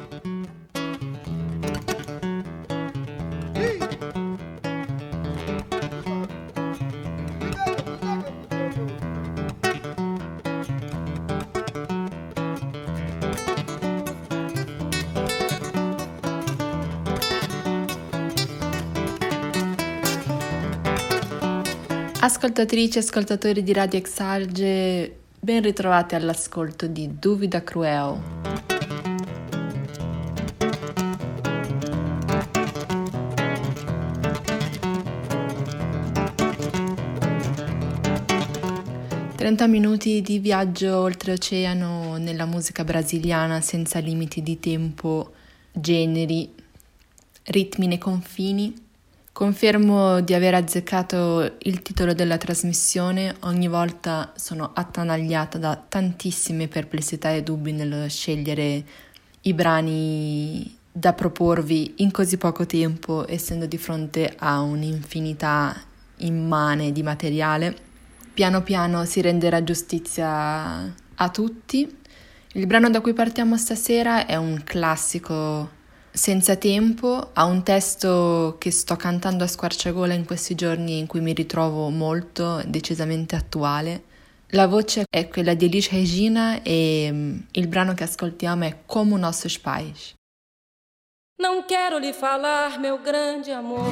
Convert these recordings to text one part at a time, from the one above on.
Ascoltatrici e ascoltatori di Radio Exarge, ben ritrovati all'ascolto di Dúvida Cruel. «30 minuti di viaggio oltreoceano nella musica brasiliana senza limiti di tempo, generi, ritmi né confini». Confermo di aver azzeccato il titolo della trasmissione, ogni volta sono attanagliata da tantissime perplessità e dubbi nello scegliere i brani da proporvi in così poco tempo, essendo di fronte a un'infinità immane di materiale. Piano piano si renderà giustizia a tutti. Il brano da cui partiamo stasera è un classico senza tempo, ha un testo che sto cantando a squarciagola in questi giorni in cui mi ritrovo molto, decisamente attuale. La voce è quella di Elis Regina e il brano che ascoltiamo è Como Nossos Pais. Não quero lhe falar, meu grande amor,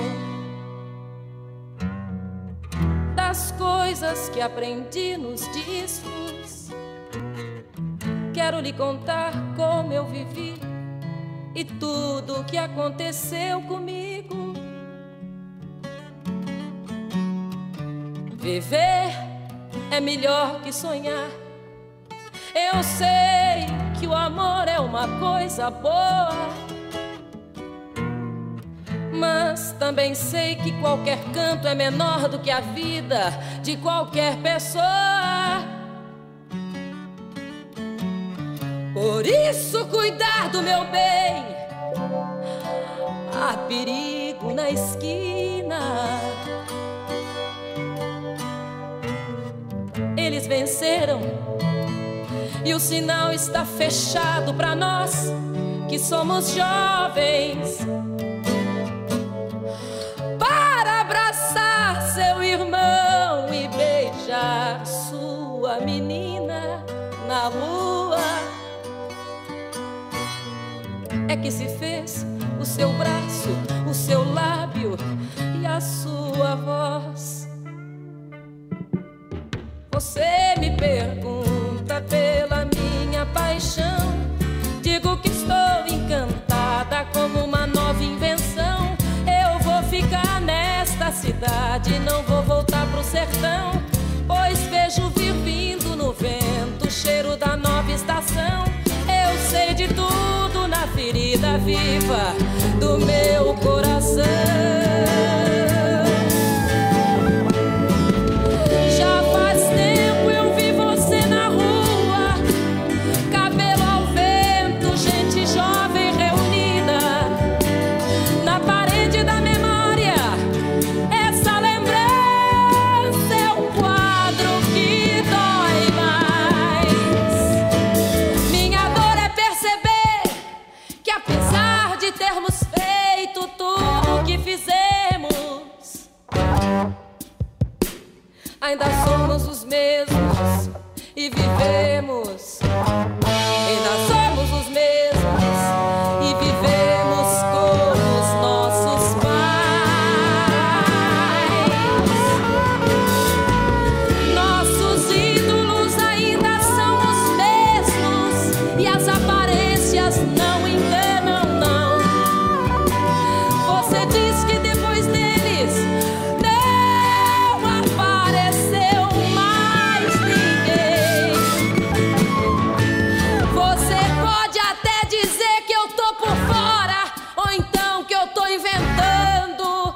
das coisas que aprendi nos discos. Quero lhe contar como eu vivi e tudo o que aconteceu comigo. Viver é melhor que sonhar. Eu sei que o amor é uma coisa boa, mas também sei que qualquer canto é menor do que a vida de qualquer pessoa. Por isso, cuidar do meu bem. Há perigo na esquina. Eles venceram e o sinal está fechado para nós que somos jovens. Para abraçar seu irmão e beijar sua menina na rua. É que se fez o seu braço, o seu lábio e a sua voz. Você me pergunta pela minha paixão. Digo que estou encantada como uma nova invenção. Eu vou ficar nesta cidade, não vou voltar pro sertão, pois vejo vir vindo no vento o cheiro da nova estação. Eu sei de tudo na ferida viva do meu coração. Já faz tempo eu vi você na rua, cabelo ao vento, gente jovem reunida na parede da memória. Essa lembrança é um quadro que dói mais. Minha dor é perceber que apesar de termos feito tudo o que fizemos, ainda somos os mesmos e vivemos. Ainda somos os mesmos e vivemos como os nossos pais. Nossos ídolos ainda são os mesmos e as aparências não enganam, não. Você diz que depois deles não apareceu mais ninguém. Você pode até dizer que eu tô por fora, ou então que eu tô inventando,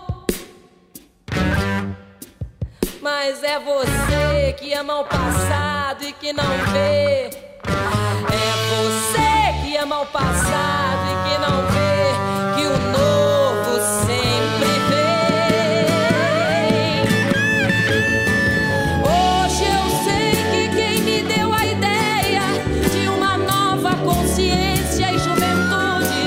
mas é você que ama o passado e que não vê. É você que ama o passado e que não vê que o novo sempre vem. Hoje eu sei que quem me deu a ideia de uma nova consciência e juventude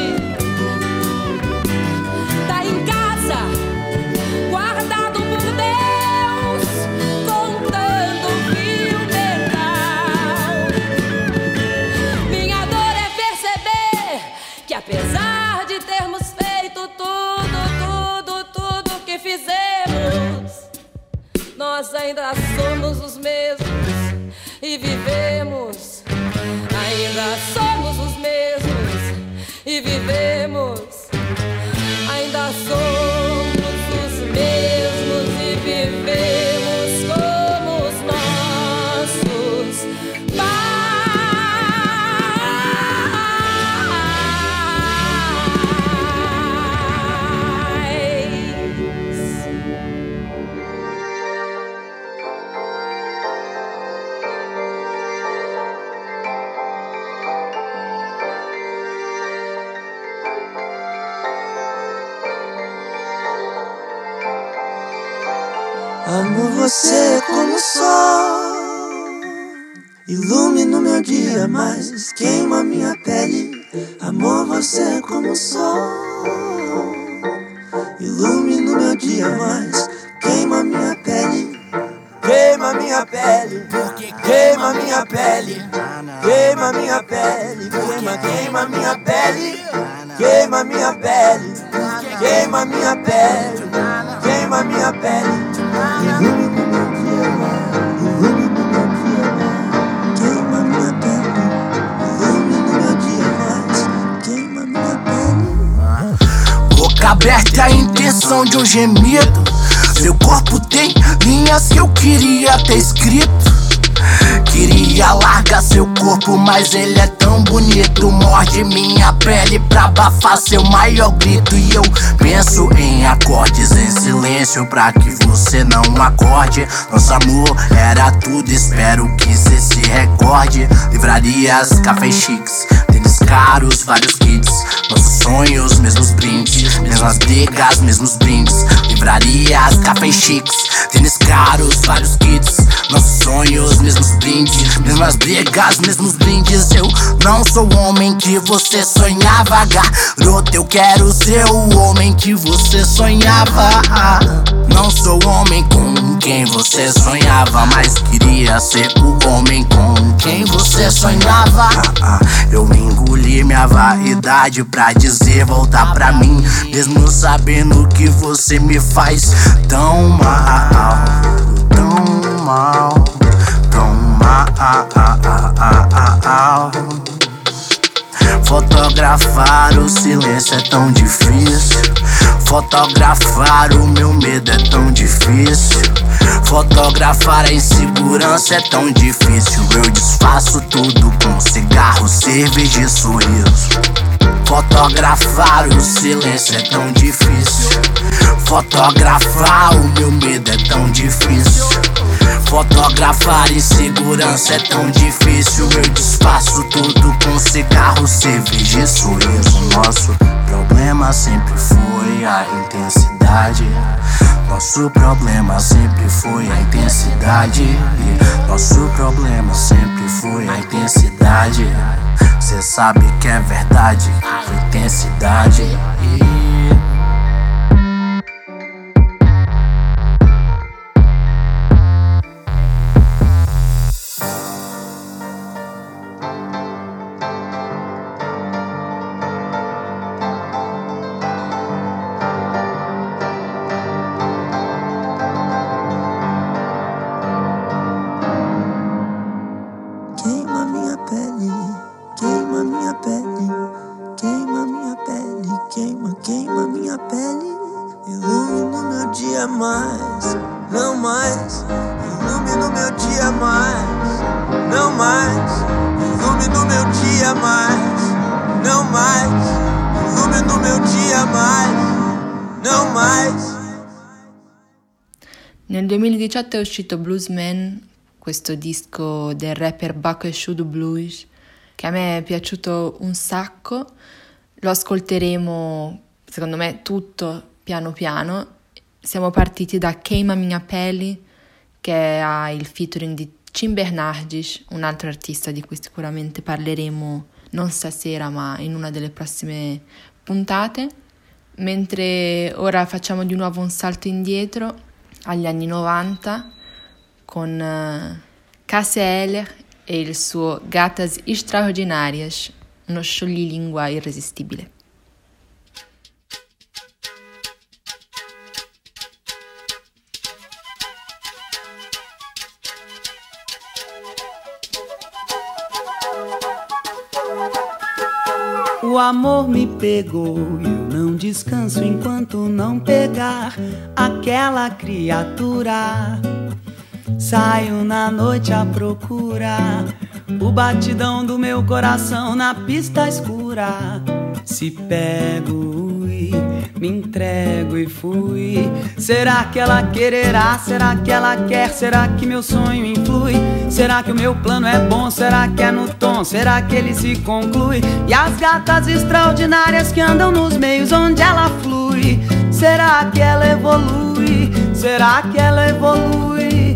Amo você como o sol, ilumina o meu dia, mas queima minha pele. Amor, você como o sol, ilumina o meu dia, mas queima minha pele. Queima minha pele, queima minha pele, queima minha pele, queima minha pele, queima minha pele, queima minha pele, queima minha pele. Boca aberta é a intenção de um gemido. Seu corpo tem linhas que eu queria ter escrito. Queria largar seu corpo, mas ele é tão bonito. Morde minha pele pra abafar seu maior grito. E eu penso em acordes em silêncio pra que você não acorde. Nosso amor era tudo, espero que cê se recorde. Livrarias, cafés chiques, tênis caros, vários kits. Nossos sonhos, mesmos brindes, mesmas brigas, mesmos brindes. Livrarias, cafés chiques, tênis caros, vários kits. Nossos sonhos, mesmos brindes, mesmas brigas, mesmos brindes. Eu não sou o homem que você sonhava, garota. Eu quero ser o homem que você sonhava. Não sou o homem com quem você sonhava, mas queria ser o homem com quem você sonhava. Eu engoli minha vaidade pra dizer voltar pra mim, mesmo sabendo que você me faz tão mal, tão mal, tão mal. Fotografar o silêncio é tão difícil. Fotografar o meu medo é tão difícil. Fotografar a insegurança é tão difícil. Eu disfaço tudo com cigarro, cerveja e sorriso. Fotografar o silêncio é tão difícil. Fotografar o meu medo é tão difícil. Fotografar insegurança é tão difícil. Eu disfaço tudo com cigarro, cerveja e sorriso. Nosso problema sempre foi a intensidade. Nosso problema sempre foi a intensidade. Nosso problema sempre foi a intensidade. Cê sabe que é verdade, foi intensidade. Queima minha pele, queima minha pele, queima minha pele, queima minha pele. Ilumina o meu dia mais, não mais. Ilumina o meu dia mais, não mais. Ilumina o meu dia mais, não mais. Ilumina o meu dia mais, não mais. Nel 2018 è uscito Bluesman, questo disco del rapper Baco e Shudu Blues, che a me è piaciuto un sacco. Lo ascolteremo, secondo me, tutto piano piano. Siamo partiti da Queima Minha Pele, che ha il featuring di Tim Bernardes, un altro artista di cui sicuramente parleremo non stasera ma in una delle prossime puntate, mentre ora facciamo di nuovo un salto indietro agli anni 90 con Cássia Eller e il suo Gatas Extraordinárias, uno scioglilingua irresistibile. O amor me pegou e eu não descanso enquanto não pegar aquela criatura. Saio na noite à procura, o batidão do meu coração na pista escura. Se pego e me entrego e fui. Será que ela quererá? Será que ela quer? Será que meu sonho influi? Será que o meu plano é bom? Será que é no tom? Será que ele se conclui? E as gatas extraordinárias que andam nos meios onde ela flui, será que ela evolui? será que ela evolui?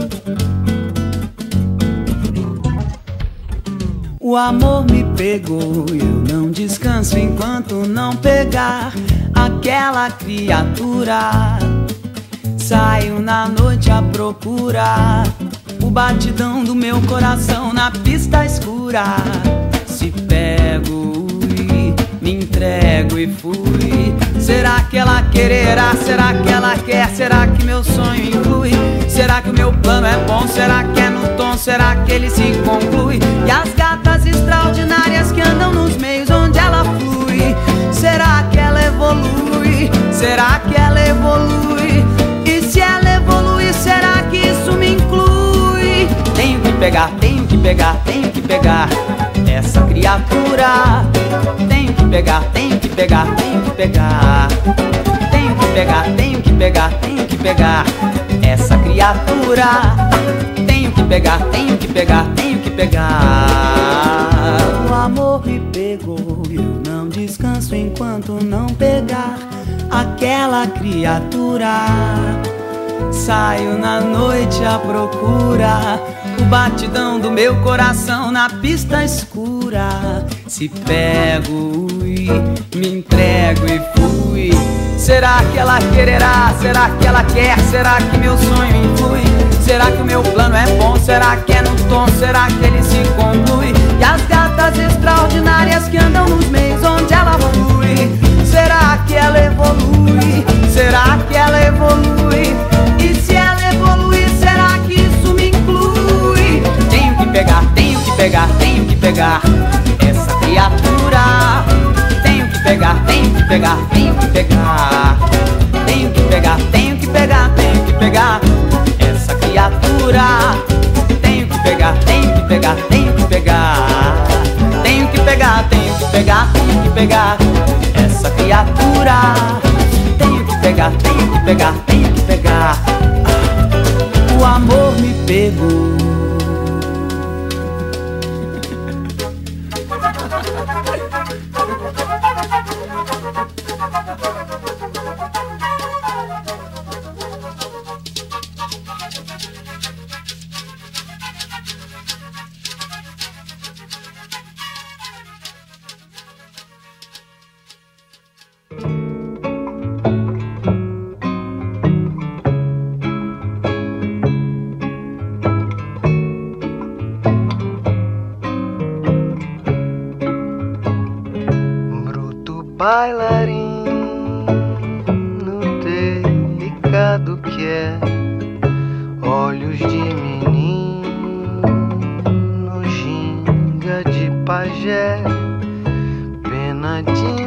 O amor me pegou, eu não descanso enquanto não pegar aquela criatura. Saio na noite à procura, o batidão do meu coração na pista escura. Se pego e me entrego e fui. Será que ela quererá? Será que ela quer? Será que meu sonho inclui? Será que o meu plano é bom? Será que é no tom? Será que ele se conclui? E as gatas extraordinárias que andam nos meios onde ela flui, será que ela evolui? Será que ela evolui? E se ela evolui, será que isso me inclui? Tenho que pegar, tenho que pegar, tenho que pegar essa criatura. Tenho que pegar, tenho que pegar, tenho que pegar. Tenho que pegar, tenho que pegar, tenho que pegar essa criatura. Tenho que pegar, tenho que pegar, tenho que pegar. O amor me pegou, eu não descanso enquanto não pegar aquela criatura. Saio na noite à procura, o batidão do meu coração na pista escura. Se pego e me entrego e fui. Será que ela quererá? Será que ela quer? Será que meu sonho influi? Será que o meu plano é bom? Será que é no tom? Será que ele se conclui? E as gatas extraordinárias que andam nos meios onde ela flui, será que ela evolui? Será que ela evolui? E se ela evoluir, será que isso me inclui? Tenho que pegar, tenho que pegar, tenho que pegar essa criatura. Tenho que pegar, tenho que pegar, tenho que pegar. Tenho que pegar, tenho que pegar, tenho que pegar essa criatura. Tenho que pegar, tenho que pegar, tenho que pegar. Tenho que pegar, tenho que pegar, tenho que pegar essa criatura. Tenho que pegar, tenho que pegar, tenho que pegar. O amor me pegou. Bailarino delicado que é, olhos de menino, ginga de pajé, pena de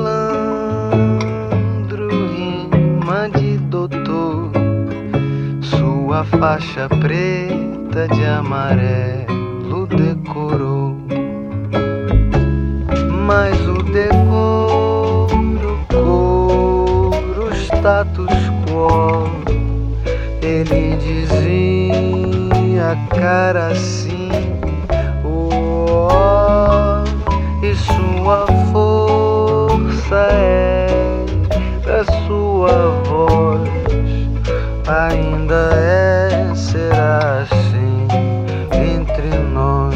malandro, rima de doutor, sua faixa preta de amarelo decorou. Mas o decoro, coro, status quo, ele dizia cara assim, oh, e sua força era sua voz, ainda é, será assim entre nós.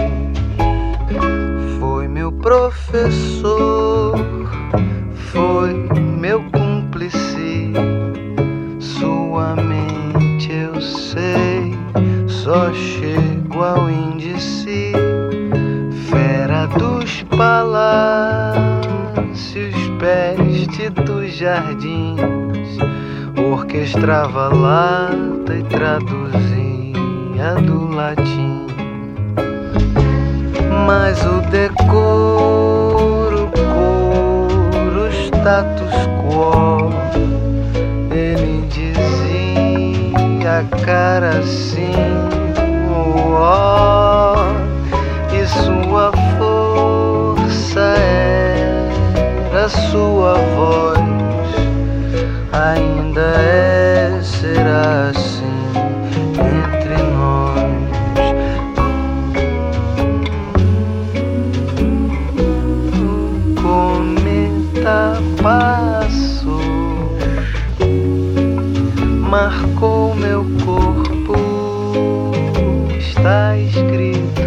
Professor, foi meu cúmplice, sua mente eu sei, só chego ao índice, fera dos palácios, peste dos jardins, orquestrava lata e traduzia do latim. Mas o decoro, coro, status quo, ele dizia cara assim, oh, e sua força era sua voz, ainda é, será assim entre nós. Passo, marcou meu corpo. Está escrito: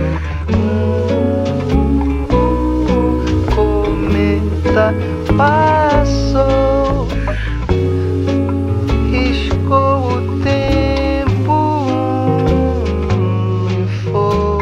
cometa passou, riscou o tempo e foi.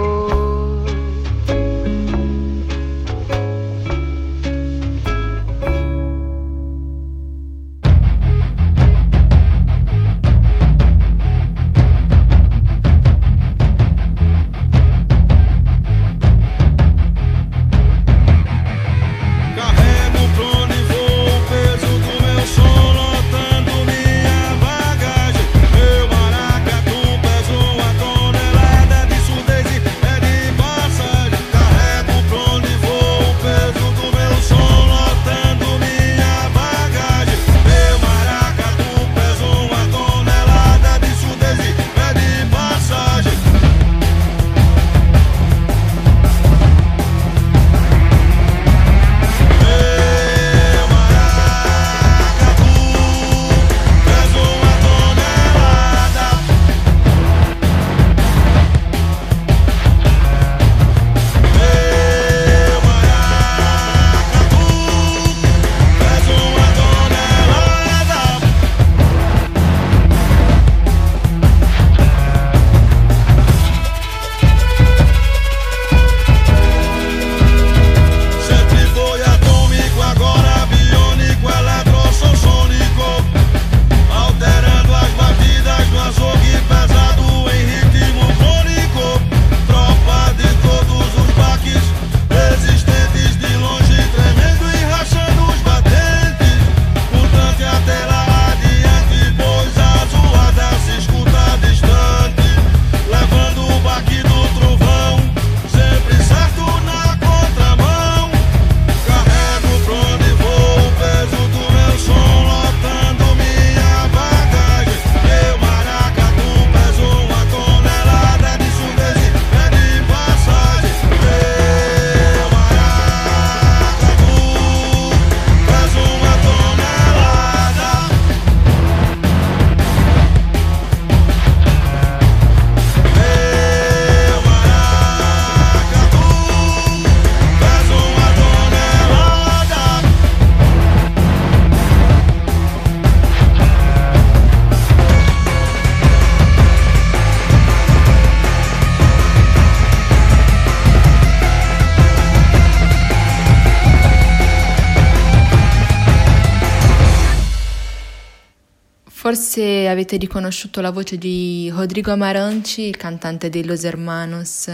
Forse avete riconosciuto la voce di Rodrigo Amarante, il cantante dei Los Hermanos,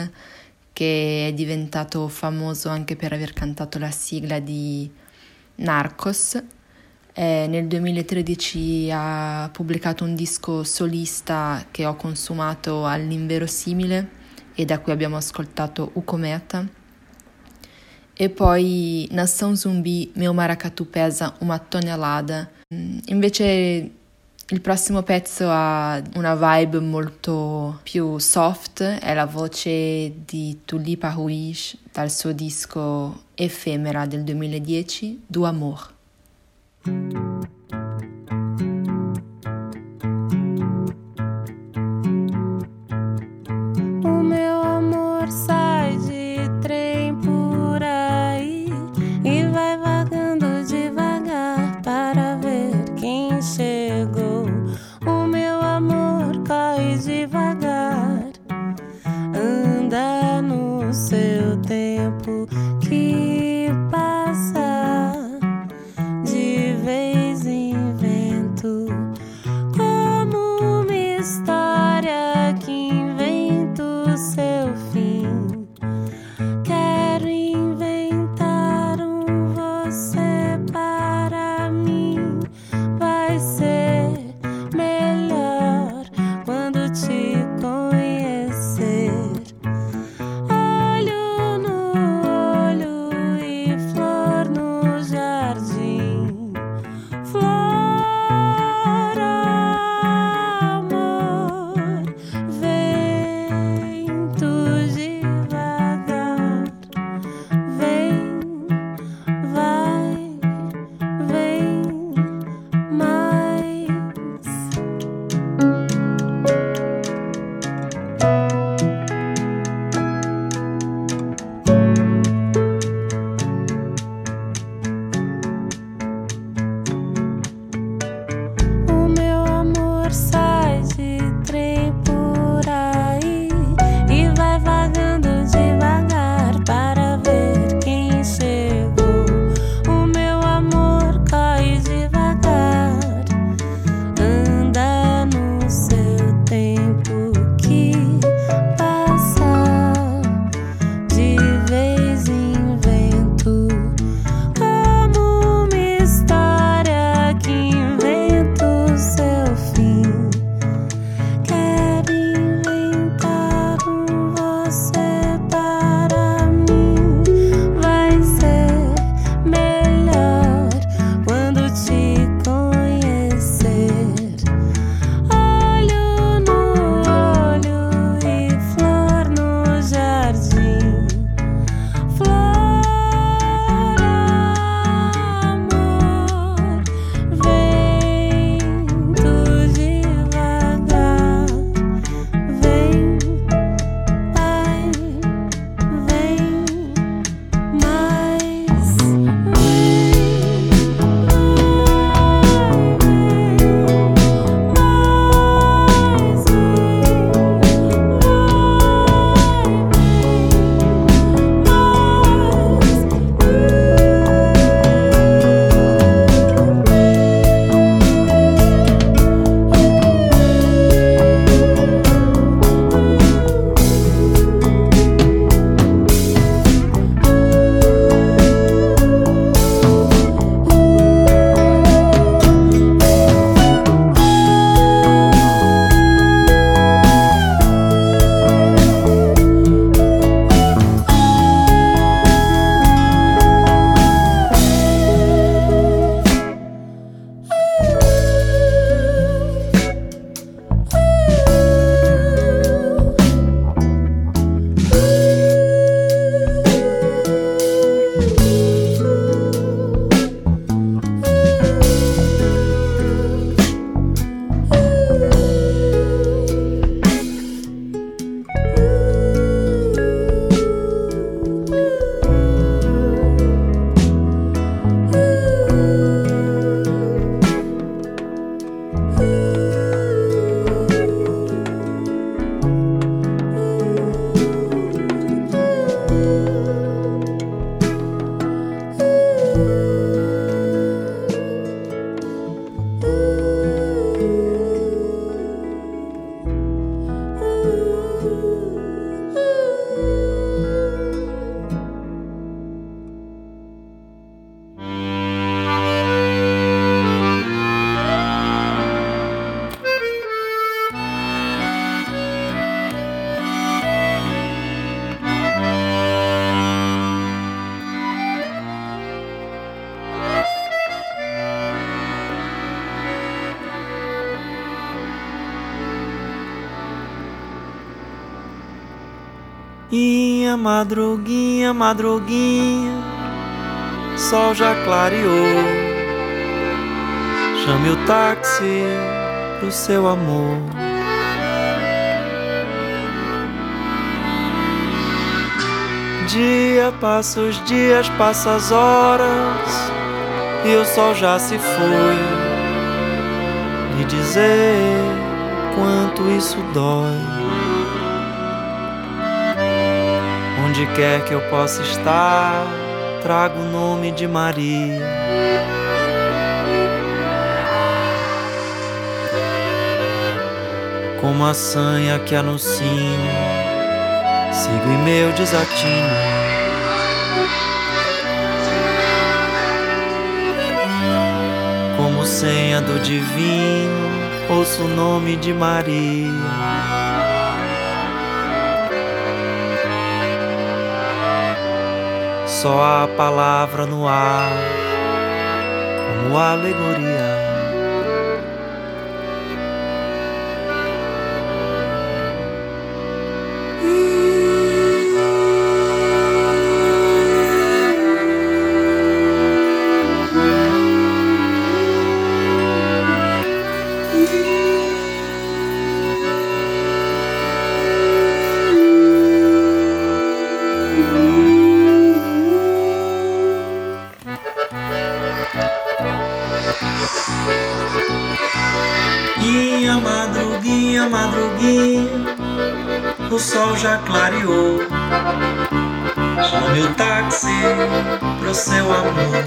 che è diventato famoso anche per aver cantato la sigla di Narcos. Nel 2013 ha pubblicato un disco solista che ho consumato all'inverosimile e da cui abbiamo ascoltato O Cometa. E poi Nação Zumbi, Meu Maracatu Pesa Uma Tonelada. Invece il prossimo pezzo ha una vibe molto più soft, è la voce di Tulipa Ruiz dal suo disco Efemera del 2010, Do Amor. O meu amor sai de trem por aí e vai vagando devagar para ver quem chegou. O meu amor corre devagar, anda no seu tempo que passa, de vez em vento, como uma história que inventa o seu fim. Quero inventar um você para mim, vai ser melhor quando te conhecer. Olho no olho e flor no jardim. Flor, amor, vento devagar, vem, vai. Inha, madruguinha, madruguinha, sol já clareou. Chame o táxi pro seu amor. Dia passa os dias, passa as horas, e o sol já se foi. Lhe dizer quanto isso dói. Onde quer que eu possa estar, trago o nome de Maria. Como a sanha que anuncio, sigo em meu desatino. Como senha do divino, ouço o nome de Maria. Só a palavra no ar, como alegoria. Madruguinha, madruguinha, o sol já clareou. Chame o táxi pro seu amor.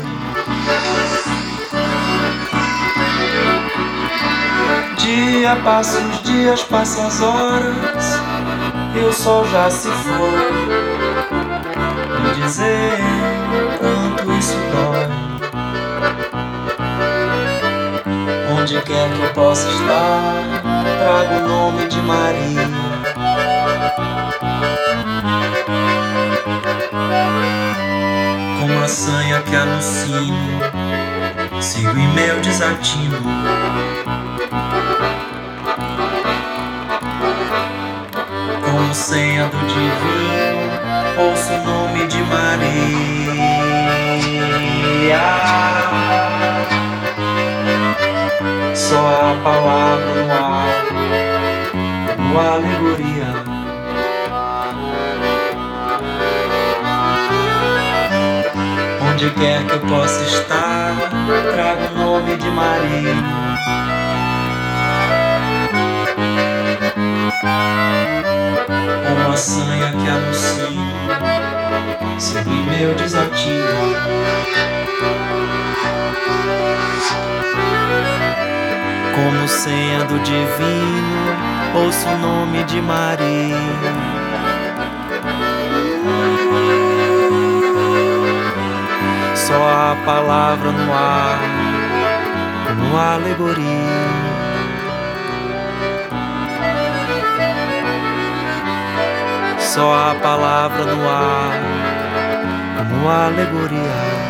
Dia passa os dias, passa as horas, e o sol já se foi. Me dizer quanto isso dói. Onde quer que eu possa estar, trago o nome de Maria. Como a sanha que anuncio, sigo em meu desatino. Como senha do divino, ouço o nome de Maria. Só a palavra no ar, como alegoria. Onde quer que eu possa estar, trago o nome de Maria. Uma sanha que anuncio, sigo em meu desatino. Como senha do divino, ouço o nome de Maria. Só a palavra no ar, como alegoria. Só a palavra no ar, como alegoria.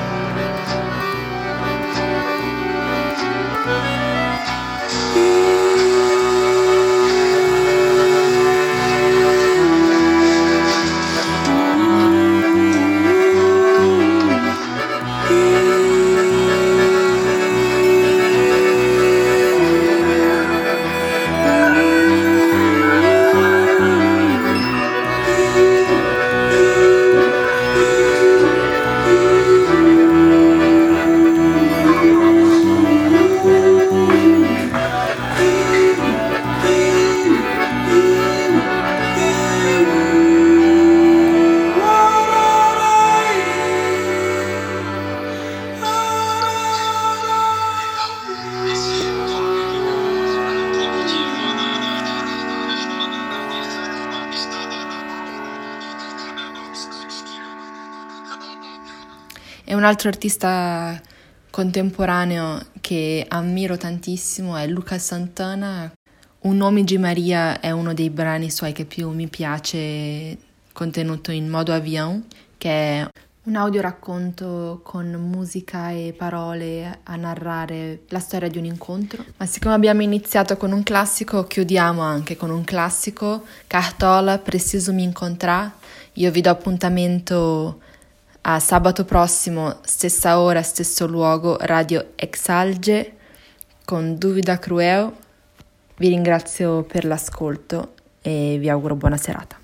E un altro artista contemporaneo che ammiro tantissimo è Lucas Santana. Un nome di Maria è uno dei brani suoi che più mi piace, contenuto in modo avião, che è Un audioracconto con musica e parole a narrare la storia di un incontro. Ma siccome abbiamo iniziato con un classico, chiudiamo anche con un classico. Cartola, Preciso me encontrar. Io vi do appuntamento a sabato prossimo, stessa ora, stesso luogo, Radio Exalge, con Duvida Cruel. Vi ringrazio per l'ascolto e vi auguro buona serata.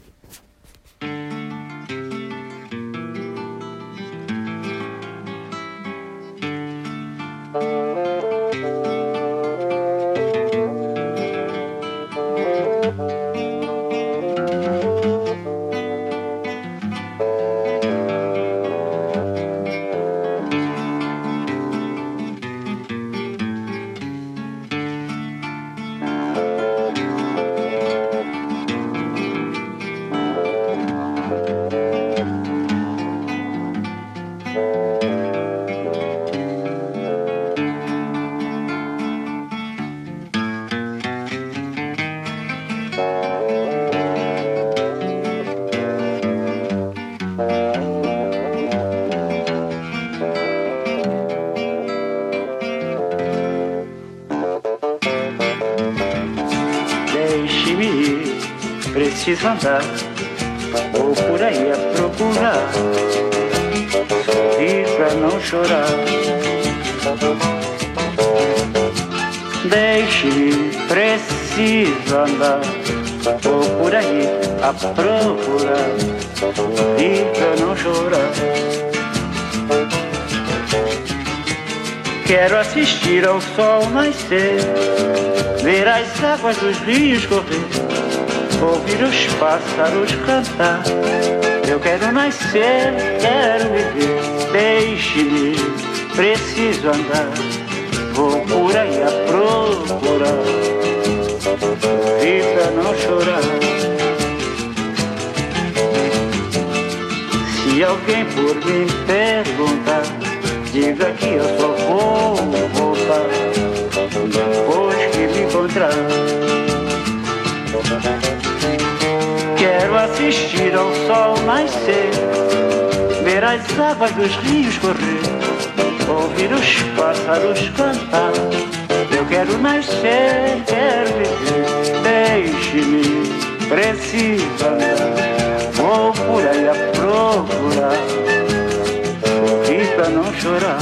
Preciso andar, vou por aí a procurar, sorrir pra não chorar. Deixe-me, preciso andar, vou por aí a procurar, sorrir pra não chorar. Quero assistir ao sol nascer, ver as águas dos rios correr, ouvir os pássaros cantar. Eu quero nascer, quero viver. Deixe-me, preciso andar, vou por aí a procurar, sorrir pra não chorar. Se alguém por mim perguntar, diga que eu só vou voltar depois que me encontrar. Quero assistir ao sol nascer, ver as águas dos rios correr, ouvir os pássaros cantar. Eu quero nascer, quero viver. Deixe-me, preciso andar, vou por aí a procurar, sorrir pra não chorar.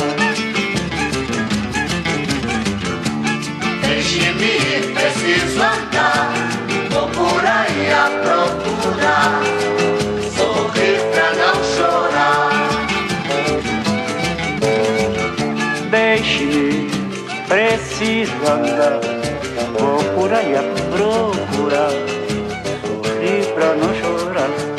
Deixe-me, preciso andar, vou por aí a procurar, sorrir pra não chorar. Deixe-me, preciso andar, vou por aí a procurar, sorrir pra não chorar.